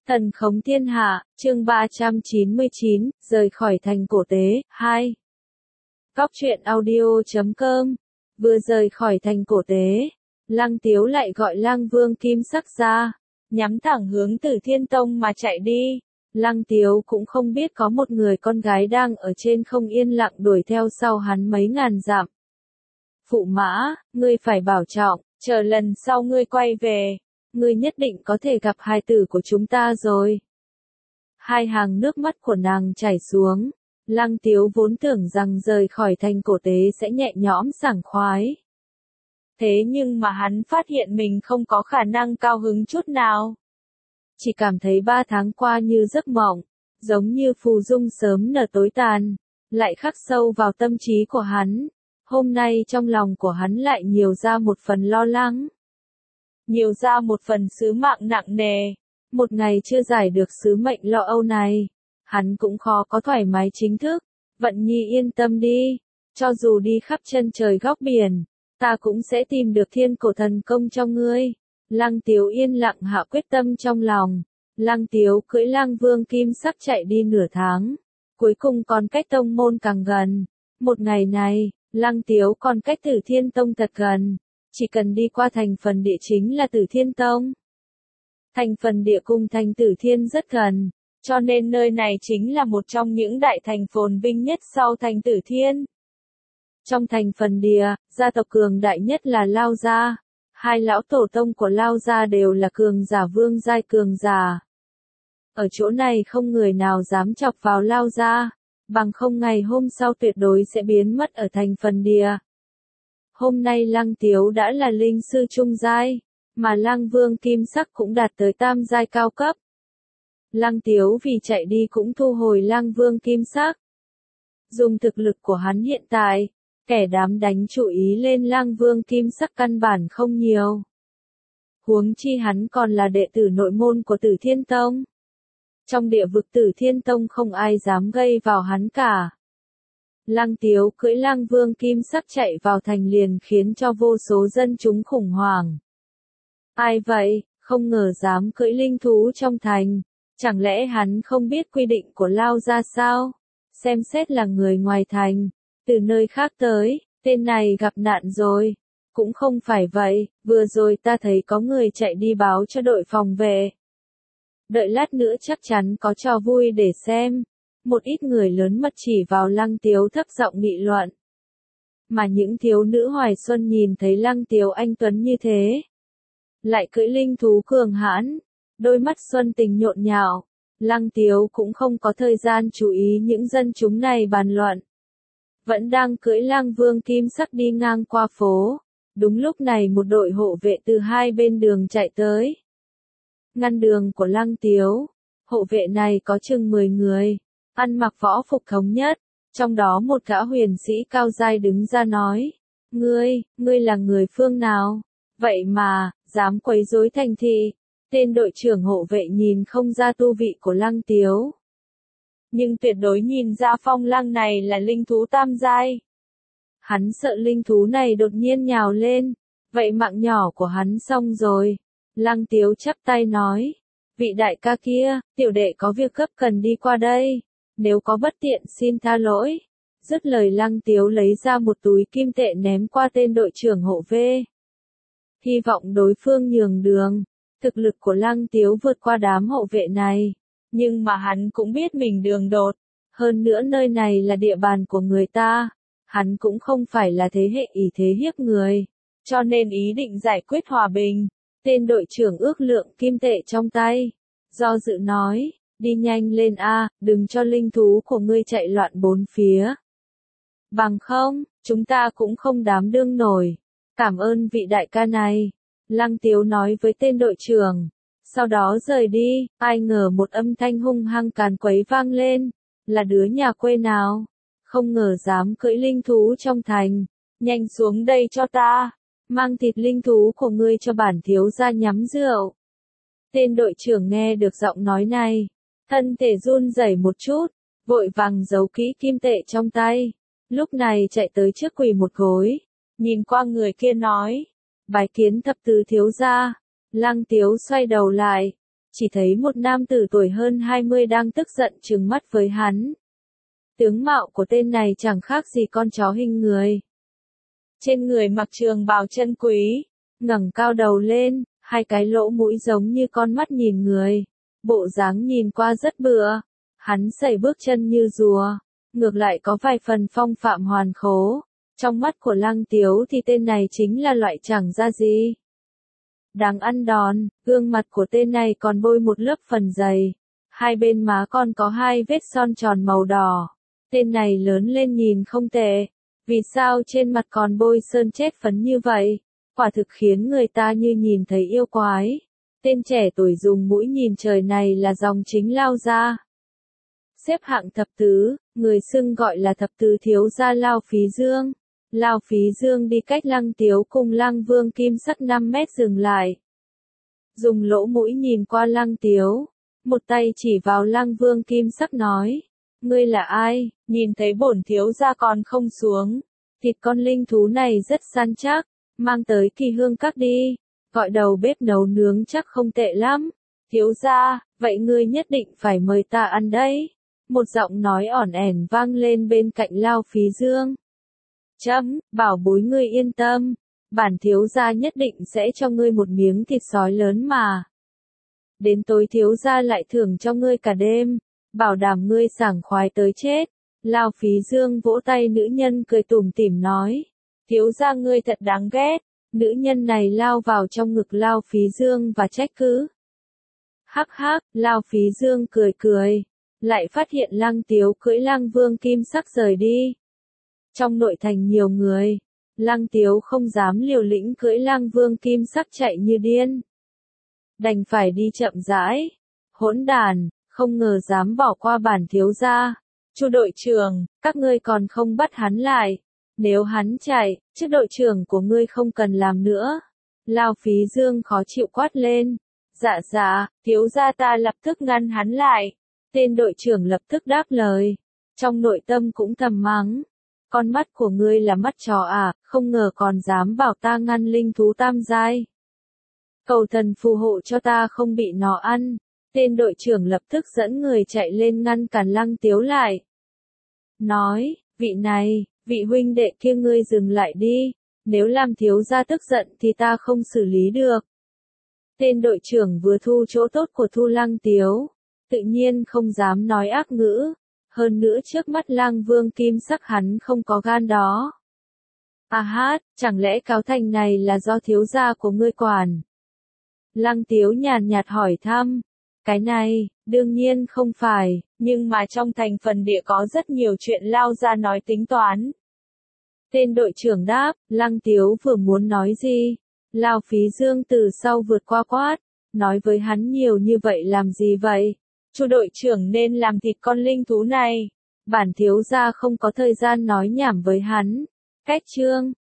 Thần khống thiên hạ, chương 399, rời khỏi thành cổ tế, 2. Góc truyện audio.com. Vừa rời khỏi thành cổ tế, Lăng Tiếu lại gọi Lang Vương Kim Sắc ra, nhắm thẳng hướng Tử Thiên Tông mà chạy đi. Lăng Tiếu cũng không biết có một người con gái đang ở trên không yên lặng đuổi theo sau hắn mấy ngàn dặm. Phụ mã, ngươi phải bảo trọng, chờ lần sau ngươi quay về, ngươi nhất định có thể gặp hài tử của chúng ta rồi. Hai hàng nước mắt của nàng chảy xuống. Lăng Tiếu vốn tưởng rằng rời khỏi thành cổ tế sẽ nhẹ nhõm sảng khoái. Thế nhưng mà hắn phát hiện mình không có khả năng cao hứng chút nào. Chỉ cảm thấy 3 tháng qua như giấc mộng, giống như phù dung sớm nở tối tàn, lại khắc sâu vào tâm trí của hắn. Hôm nay trong lòng của hắn lại nhiều ra một phần lo lắng. Nhiều ra một phần sứ mạng nặng nề. Một ngày chưa giải được sứ mệnh lo âu này, hắn cũng khó có thoải mái chính thức. Vận Nhi yên tâm đi, cho dù đi khắp chân trời góc biển, ta cũng sẽ tìm được thiên cổ thần công cho ngươi. Lăng Tiếu yên lặng hạ quyết tâm trong lòng. Lăng Tiếu cưỡi Lang Vương Kim Sắc chạy đi nửa tháng, cuối cùng còn cách tông môn càng gần. Một ngày này, Lăng Tiếu còn cách Tử Thiên Tông thật gần, chỉ cần đi qua thành phần địa chính là Tử Thiên Tông. Thành phần địa cùng thành Tử Thiên rất gần, cho nên nơi này chính là một trong những đại thành phồn vinh nhất sau thành Tử Thiên. Trong thành phần địa, gia tộc cường đại nhất là Lao gia. Hai lão tổ tông của Lao gia đều là cường giả vương giai cường giả. Ở chỗ này không người nào dám chọc vào Lao gia, bằng không ngày hôm sau tuyệt đối sẽ biến mất ở thành phần địa. Hôm nay Lăng Tiếu đã là linh sư trung giai, mà Lang Vương Kim Sắc cũng đạt tới tam giai cao cấp. Lăng Tiếu vì chạy đi cũng thu hồi Lang Vương Kim Sắc. Dùng thực lực của hắn hiện tại, kẻ dám đánh chú ý lên Lang Vương Kim Sắc căn bản không nhiều. Huống chi hắn còn là đệ tử nội môn của Tử Thiên Tông. Trong địa vực Tử Thiên Tông không ai dám gây vào hắn cả. Lăng Tiếu cưỡi Lang Vương Kim Sắc chạy vào thành liền khiến cho vô số dân chúng khủng hoảng. Ai vậy, không ngờ dám cưỡi linh thú trong thành, chẳng lẽ hắn không biết quy định của Lao gia sao? Xem xét là người ngoài thành, từ nơi khác tới, tên này gặp nạn rồi. Cũng không phải vậy, vừa rồi ta thấy có người chạy đi báo cho đội phòng vệ. Đợi lát nữa chắc chắn có trò vui để xem. Một ít người lớn mặt chỉ vào Lăng Tiếu thấp giọng nghị luận. Mà những thiếu nữ hoài xuân nhìn thấy Lăng Tiếu anh tuấn như thế, lại cưỡi linh thú cường hãn, đôi mắt xuân tình nhộn nhạo. Lăng Tiếu cũng không có thời gian chú ý những dân chúng này bàn luận. Vẫn đang cưỡi Lang Vương Kim Sắc đi ngang qua phố. Đúng lúc này một đội hộ vệ từ hai bên đường chạy tới, ngăn đường của Lăng Tiếu. Hộ vệ này có chừng 10 người, ăn mặc võ phục thống nhất. Trong đó một gã huyền sĩ cao giai đứng ra nói: Ngươi là người phương nào? Vậy mà, dám quấy rối thành thị. Tên đội trưởng hộ vệ nhìn không ra tu vị của Lăng Tiếu, nhưng tuyệt đối nhìn ra phong lăng này là linh thú tam giai. Hắn sợ linh thú này đột nhiên nhào lên, vậy mạng nhỏ của hắn xong rồi. Lăng Tiếu chắp tay nói: Vị đại ca kia, tiểu đệ có việc gấp cần đi qua đây, nếu có bất tiện xin tha lỗi. Dứt lời Lăng Tiếu lấy ra một túi kim tệ ném qua tên đội trưởng hộ vệ, hy vọng đối phương nhường đường. Thực lực của Lăng Tiếu vượt qua đám hộ vệ này, nhưng mà hắn cũng biết mình đường đột. Hơn nữa nơi này là địa bàn của người ta, hắn cũng không phải là thế hệ ỷ thế hiếp người, cho nên ý định giải quyết hòa bình. Tên đội trưởng ước lượng kim tệ trong tay, do dự nói: Đi nhanh lên a, đừng cho linh thú của ngươi chạy loạn bốn phía. Bằng không, chúng ta cũng không đảm đương nổi. Cảm ơn vị đại ca này. Lăng Tiếu nói với tên đội trưởng, sau đó rời đi. Ai ngờ một âm thanh hung hăng càn quấy vang lên, là đứa nhà quê nào, không ngờ dám cưỡi linh thú trong thành, nhanh xuống đây cho ta, mang thịt linh thú của ngươi cho bản thiếu gia nhắm rượu. Tên đội trưởng nghe được giọng nói này, thân thể run rẩy một chút, vội vàng giấu kỹ kim tệ trong tay, lúc này chạy tới trước quỳ một gối, nhìn qua người kia nói: Bái kiến thập tứ thiếu gia. Lăng Tiếu xoay đầu lại, chỉ thấy một nam tử tuổi hơn 20 đang tức giận trừng mắt với hắn. Tướng mạo của tên này chẳng khác gì con chó hình người. Trên người mặc trường bào chân quý, ngẩng cao đầu lên, hai cái lỗ mũi giống như con mắt nhìn người. Bộ dáng nhìn qua rất bựa. Hắn sẩy bước chân như rùa, ngược lại có vài phần phong phạm hoàn khố. Trong mắt của Lăng Tiếu thì tên này chính là loại chẳng ra gì. Đáng ăn đòn, gương mặt của tên này còn bôi một lớp phần dày. Hai bên má còn có hai vết son tròn màu đỏ. Tên này lớn lên nhìn không tệ. Vì sao trên mặt còn bôi sơn chết phấn như vậy? Quả thực khiến người ta như nhìn thấy yêu quái. Tên trẻ tuổi dùng mũi nhìn trời này là dòng chính Lao gia. Xếp hạng thập tứ, người xưng gọi là thập tứ thiếu gia Lao Phí Dương. Lao Phí Dương đi cách Lăng Tiếu cùng Lăng Vương Kim Sắc 5 mét dừng lại. Dùng lỗ mũi nhìn qua Lăng Tiếu, một tay chỉ vào Lăng Vương Kim Sắc nói. Ngươi là ai, nhìn thấy bổn thiếu gia còn không xuống. Thịt con linh thú này rất săn chắc, mang tới Kỳ Hương Các đi. Gọi đầu bếp nấu nướng chắc không tệ lắm. Thiếu gia, vậy ngươi nhất định phải mời ta ăn đấy. Một giọng nói ỏn ẻn vang lên bên cạnh Lao Phí Dương. Bảo bối ngươi yên tâm, bản thiếu gia nhất định sẽ cho ngươi một miếng thịt sói lớn mà. Đến tối thiếu gia lại thưởng cho ngươi cả đêm, bảo đảm ngươi sảng khoái tới chết. Lao Phí Dương vỗ tay nữ nhân cười tủm tỉm nói. Thiếu gia ngươi thật đáng ghét. Nữ nhân này lao vào trong ngực Lao Phí Dương và trách cứ. Hắc hắc, Lao Phí Dương cười cười. Lại phát hiện Lăng Tiếu cưỡi Lăng Vương Kim Sắc rời đi. Trong nội thành nhiều người, Lăng Tiếu không dám liều lĩnh cưỡi Lăng Vương Kim Sắc chạy như điên. Đành phải đi chậm rãi. Hỗn đàn, không ngờ dám bỏ qua bản thiếu gia. Chu đội trưởng, các ngươi còn không bắt hắn lại. Nếu hắn chạy, chức đội trưởng của ngươi không cần làm nữa. Lao Phí Dương khó chịu quát lên. Dạ, thiếu gia ta lập tức ngăn hắn lại. Tên đội trưởng lập tức đáp lời. Trong nội tâm cũng thầm mắng. Con mắt của ngươi là mắt chó à, không ngờ còn dám bảo ta ngăn linh thú tam giai. Cầu thần phù hộ cho ta không bị nó ăn. Tên đội trưởng lập tức dẫn người chạy lên ngăn cản Lăng Tiếu lại. Nói, vị huynh đệ kia ngươi dừng lại đi. Nếu làm thiếu gia tức giận thì ta không xử lý được. Tên đội trưởng vừa thu chỗ tốt của Thu Lăng Tiếu. Tự nhiên không dám nói ác ngữ. Hơn nữa trước mắt Lăng Vương Kim Sắc hắn không có gan đó. Chẳng lẽ cáo thành này là do thiếu gia của ngươi quản? Lăng Tiếu nhàn nhạt hỏi thăm. Cái này, đương nhiên không phải, nhưng mà trong thành phần địa có rất nhiều chuyện Lao gia nói tính toán. Tên đội trưởng đáp, Lăng Tiếu vừa muốn nói gì? Lao Phí Dương từ sau vượt qua quát, nói với hắn nhiều như vậy làm gì vậy? Chu đội trưởng nên làm thịt con linh thú này. Bản thiếu gia không có thời gian nói nhảm với hắn. Cách chương